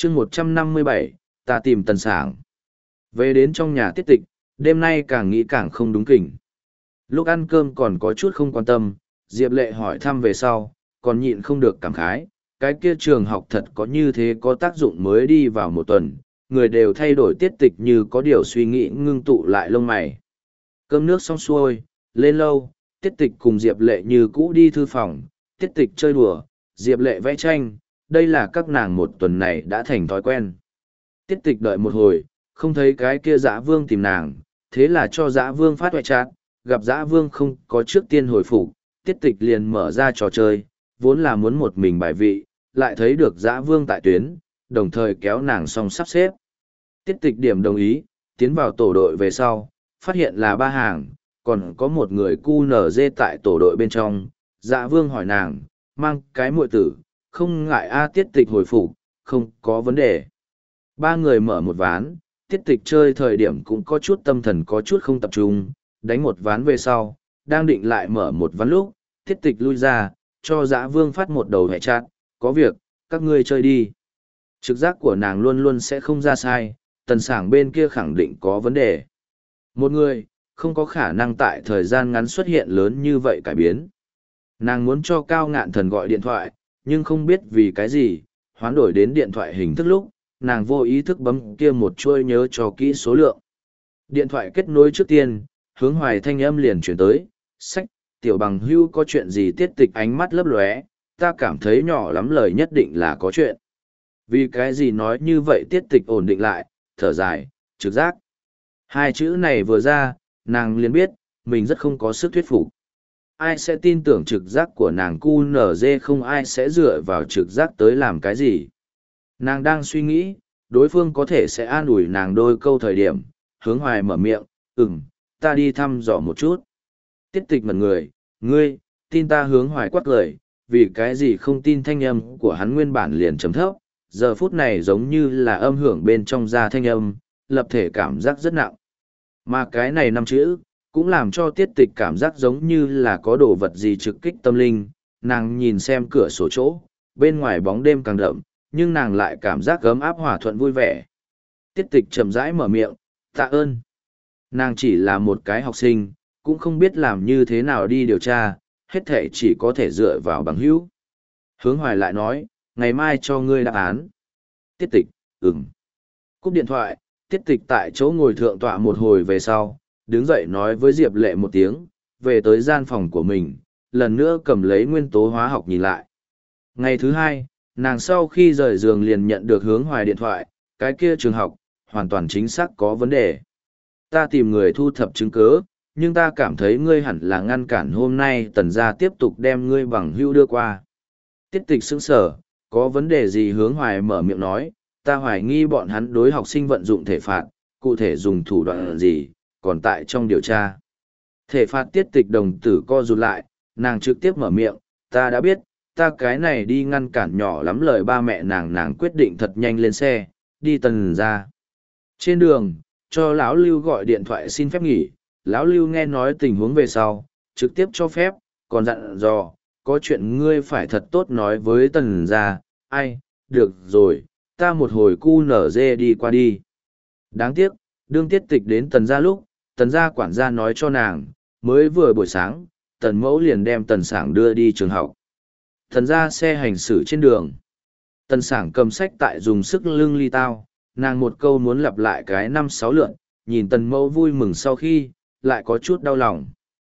chương 157, ta tìm Tần Sảng. Về đến trong nhà Tiết Tịch, đêm nay càng nghĩ càng không đúng kỉnh. Lúc ăn cơm còn có chút không quan tâm, Diệp Lệ hỏi thăm về sau, còn nhịn không được cảm khái, cái kia trường học thật có như thế có tác dụng mới đi vào một tuần, người đều thay đổi Tiết Tịch như có điều suy nghĩ ngưng tụ lại lông mày. Cơm nước xong xuôi, lên lâu, Tiết Tịch cùng Diệp Lệ như cũ đi thư phòng, Tiết Tịch chơi đùa, Diệp Lệ vẽ tranh, đây là các nàng một tuần này đã thành thói quen. Tiết Tịch đợi một hồi, không thấy cái kia Dã Vương tìm nàng, thế là cho Dã Vương phát ngoại chat, gặp Dã Vương không có trước tiên hồi phục, Tiết Tịch liền mở ra trò chơi, vốn là muốn một mình bài vị, lại thấy được Dã Vương tại tuyến, đồng thời kéo nàng xong sắp xếp. Tiết Tịch điểm đồng ý, tiến vào tổ đội về sau, phát hiện là ba hàng, còn có một người QNZ tại tổ đội bên trong, Dã Vương hỏi nàng, mang cái muội tử, không ngại Tiết Tịch hồi phục, không có vấn đề. Ba người mở một ván, Tiết Tịch chơi thời điểm cũng có chút tâm thần có chút không tập trung, đánh một ván về sau, đang định lại mở một ván lúc, Tiết Tịch lui ra, cho Dã Vương phát một đầu hệ chat, có việc, các ngươi chơi đi. Trực giác của nàng luôn luôn sẽ không ra sai, Tần Sảng bên kia khẳng định có vấn đề. Một người, không có khả năng tại thời gian ngắn xuất hiện lớn như vậy cải biến. Nàng muốn cho Cao Ngạn Thần gọi điện thoại, nhưng không biết vì cái gì, hoán đổi đến điện thoại hình thức lúc, nàng vô ý thức bấm kia một chuôi nhớ cho kỹ số lượng. Điện thoại kết nối trước tiên, Hướng Hoài thanh âm liền chuyển tới, sách, tiểu bằng hưu có chuyện gì? Tiết Tịch ánh mắt lấp lóe, ta cảm thấy nhỏ lắm lời nhất định là có chuyện. Vì cái gì nói như vậy? Tiết Tịch ổn định lại, thở dài, trực giác. Hai chữ này vừa ra, nàng liền biết, mình rất không có sức thuyết phục. Ai sẽ tin tưởng trực giác của nàng? QNZ không ai sẽ dựa vào trực giác tới làm cái gì. Nàng đang suy nghĩ, đối phương có thể sẽ an ủi nàng đôi câu thời điểm, Hướng Hoài mở miệng, ta đi thăm dò một chút. Tiết Tịch ngẩn người, ngươi, tin ta? Hướng Hoài quát lời, vì cái gì không tin? Thanh âm của hắn nguyên bản liền trầm thấp, giờ phút này giống như là âm hưởng bên trong da thanh âm, lập thể cảm giác rất nặng. Mà cái này năm chữ, cũng làm cho Tiết Tịch cảm giác giống như là có đồ vật gì trực kích tâm linh, nàng nhìn xem cửa sổ chỗ, bên ngoài bóng đêm càng đậm, nhưng nàng lại cảm giác ấm áp hòa thuận vui vẻ. Tiết Tịch chậm rãi mở miệng, tạ ơn. Nàng chỉ là một cái học sinh, cũng không biết làm như thế nào đi điều tra, hết thể chỉ có thể dựa vào bằng hữu. Hướng Hoài lại nói, ngày mai cho ngươi đáp án. Tiết Tịch, Cúp điện thoại, Tiết Tịch tại chỗ ngồi thượng tọa một hồi về sau, đứng dậy nói với Diệp Lệ một tiếng, về tới gian phòng của mình, lần nữa cầm lấy nguyên tố hóa học nhìn lại. Ngày thứ hai, nàng sau khi rời giường liền nhận được Hướng Hoài điện thoại, cái kia trường học, hoàn toàn chính xác có vấn đề. Ta tìm người thu thập chứng cứ, nhưng ta cảm thấy ngươi hẳn là ngăn cản hôm nay Tần gia tiếp tục đem ngươi bằng hữu đưa qua. Tiết Tịch sững sờ, có vấn đề gì? Hướng Hoài mở miệng nói, ta hoài nghi bọn hắn đối học sinh vận dụng thể phạt, cụ thể dùng thủ đoạn gì, còn tại trong điều tra. Thể phạt? Tiết Tịch đồng tử co rụt lại, nàng trực tiếp mở miệng, ta đã biết, ta cái này đi ngăn cản nhỏ lắm lời ba mẹ nàng quyết định thật nhanh lên xe, đi Tần gia. Trên đường, cho lão Lưu gọi điện thoại xin phép nghỉ, lão Lưu nghe nói tình huống về sau, trực tiếp cho phép, còn dặn dò, có chuyện ngươi phải thật tốt nói với Tần gia. Ai, được rồi, ta một hồi QNZ đi qua đi. Đáng tiếc, đương Tiết Tịch đến Tần gia lúc, Tần gia quản gia nói cho nàng, mới vừa buổi sáng, Tần mẫu liền đem Tần Sảng đưa đi trường học. Tần gia xe hành xử trên đường. Tần Sảng cầm sách tại dùng sức lưng ly tao, nàng một câu muốn lặp lại cái 5-6 lượn, nhìn Tần mẫu vui mừng sau khi, lại có chút đau lòng.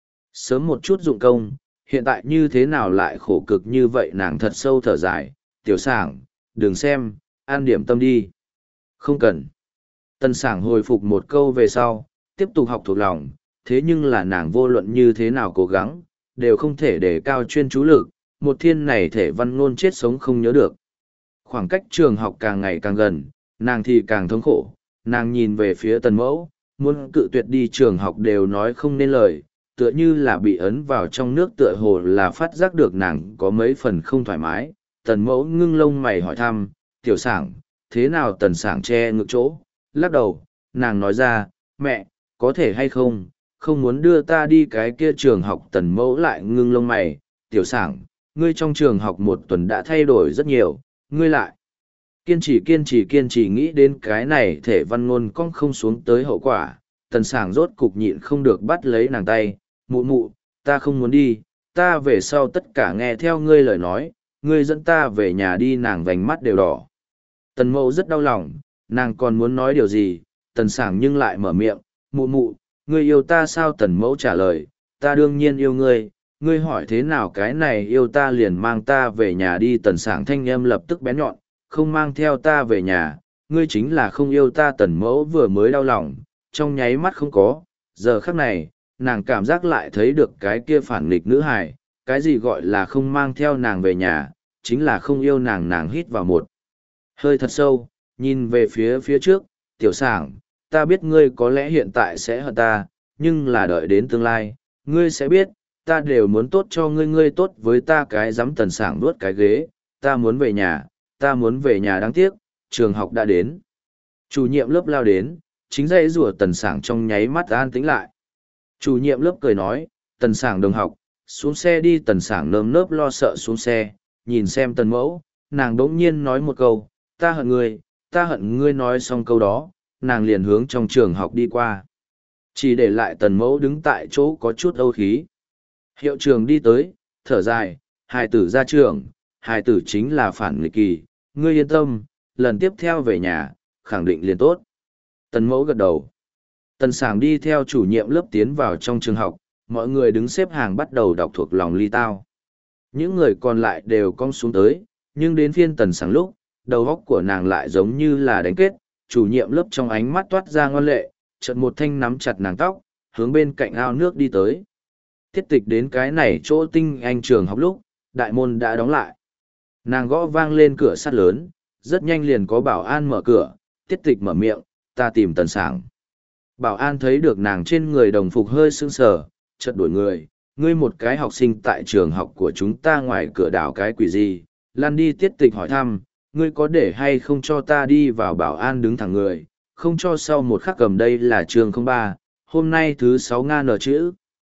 Sớm một chút dụng công, hiện tại như thế nào lại khổ cực như vậy? Nàng thật sâu thở dài, Tiểu Sảng, đừng xem, an điểm tâm đi. Không cần. Tần Sảng hồi phục một câu về sau, tiếp tục học thuộc lòng, thế nhưng là nàng vô luận như thế nào cố gắng, đều không thể đề cao chuyên chú lực, một thiên này thể văn ngôn chết sống không nhớ được. Khoảng cách trường học càng ngày càng gần, nàng thì càng thống khổ, nàng nhìn về phía Tần mẫu, muốn cự tuyệt đi trường học đều nói không nên lời, tựa như là bị ấn vào trong nước, tựa hồ là phát giác được nàng có mấy phần không thoải mái. Tần mẫu ngưng lông mày hỏi thăm, Tiểu Sảng, thế nào? Tần Sảng che ngực chỗ, lắc đầu, nàng nói ra, mẹ, có thể hay không, không muốn đưa ta đi cái kia trường học. Tần mẫu lại ngưng lông mày, Tiểu Sảng, ngươi trong trường học một tuần đã thay đổi rất nhiều, ngươi lại Kiên trì nghĩ đến cái này thể văn ngôn cong không xuống tới hậu quả, tần sảng rốt cục nhịn không được bắt lấy nàng tay, mụ mụ, ta không muốn đi, ta về sau tất cả nghe theo ngươi lời nói, ngươi dẫn ta về nhà đi. Nàng vành mắt đều đỏ. Tần mẫu rất đau lòng, nàng còn muốn nói điều gì, tần sảng nhưng lại mở miệng, mụ mụ, ngươi yêu ta sao? Tần mẫu trả lời, ta đương nhiên yêu ngươi, ngươi hỏi thế nào cái này yêu ta liền mang ta về nhà đi. Tần sảng thanh âm lập tức bén nhọn, không mang theo ta về nhà, ngươi chính là không yêu ta. Tần mẫu vừa mới đau lòng, trong nháy mắt không có, giờ khắc này, nàng cảm giác lại thấy được cái kia phản nghịch nữ hài, cái gì gọi là không mang theo nàng về nhà, chính là không yêu nàng. Nàng hít vào một hơi thật sâu, nhìn về phía trước, tiểu sảng, ta biết ngươi có lẽ hiện tại sẽ hận ta, nhưng là đợi đến tương lai, ngươi sẽ biết, ta đều muốn tốt cho ngươi, ngươi tốt với ta cái dám. Tần sảng nuốt cái ghế, ta muốn về nhà, ta muốn về nhà. Đáng tiếc, trường học đã đến. Chủ nhiệm lớp lao đến, chính dãy rủa. Tần sảng trong nháy mắt an tĩnh lại. Chủ nhiệm lớp cười nói, tần sảng đồng học, xuống xe đi. Tần sảng nơm nớp lo sợ xuống xe, nhìn xem tần mẫu, nàng đỗng nhiên nói một câu, ta hận ngươi, ta hận ngươi. Nói xong câu đó, nàng liền hướng trong trường học đi qua. Chỉ để lại tần mẫu đứng tại chỗ có chút âu khí. Hiệu trường đi tới, thở dài, hài tử ra trường, hài tử chính là phản nghịch kỳ, ngươi yên tâm, lần tiếp theo về nhà, khẳng định liền tốt. Tần mẫu gật đầu. Tần sảng đi theo chủ nhiệm lớp tiến vào trong trường học, mọi người đứng xếp hàng bắt đầu đọc thuộc lòng ly tao. Những người còn lại đều cong xuống tới, nhưng đến phiên tần sảng lúc, đầu óc của nàng lại giống như là đánh kết, chủ nhiệm lớp trong ánh mắt toát ra ngoan lệ, chợt một thanh nắm chặt nàng tóc, hướng bên cạnh ao nước đi tới. Tiết tịch đến cái này chỗ tinh anh trường học lúc, đại môn đã đóng lại. Nàng gõ vang lên cửa sắt lớn, rất nhanh liền có bảo an mở cửa, tiết tịch mở miệng, ta tìm tần sảng. Bảo an thấy được nàng trên người đồng phục hơi sưng sờ, chợt đuổi người, ngươi một cái học sinh tại trường học của chúng ta ngoài cửa đảo cái quỷ gì, lan đi. Tiết tịch hỏi thăm, ngươi có để hay không cho ta đi vào? Bảo an đứng thẳng người, không cho. Sau một khắc cầm đây là trường 03, hôm nay thứ 6 Nga nở chữ.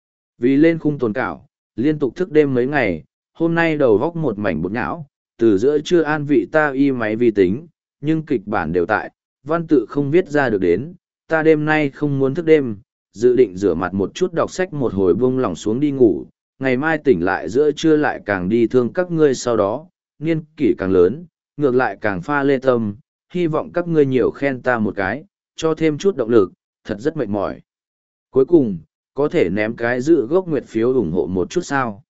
Vì lên khung tồn cảo, liên tục thức đêm mấy ngày, hôm nay đầu góc một mảnh bột não, từ giữa trưa an vị ta y máy vi tính, nhưng kịch bản đều tại, văn tự không viết ra được đến, ta đêm nay không muốn thức đêm, dự định rửa mặt một chút đọc sách một hồi buông lỏng xuống đi ngủ, ngày mai tỉnh lại giữa trưa lại càng đi thương các ngươi. Sau đó, niên kỷ càng lớn, ngược lại càng pha lê tâm, hy vọng các ngươi nhiều khen ta một cái, cho thêm chút động lực, thật rất mệt mỏi. Cuối cùng, có thể ném cái dự gốc nguyệt phiếu ủng hộ một chút sao?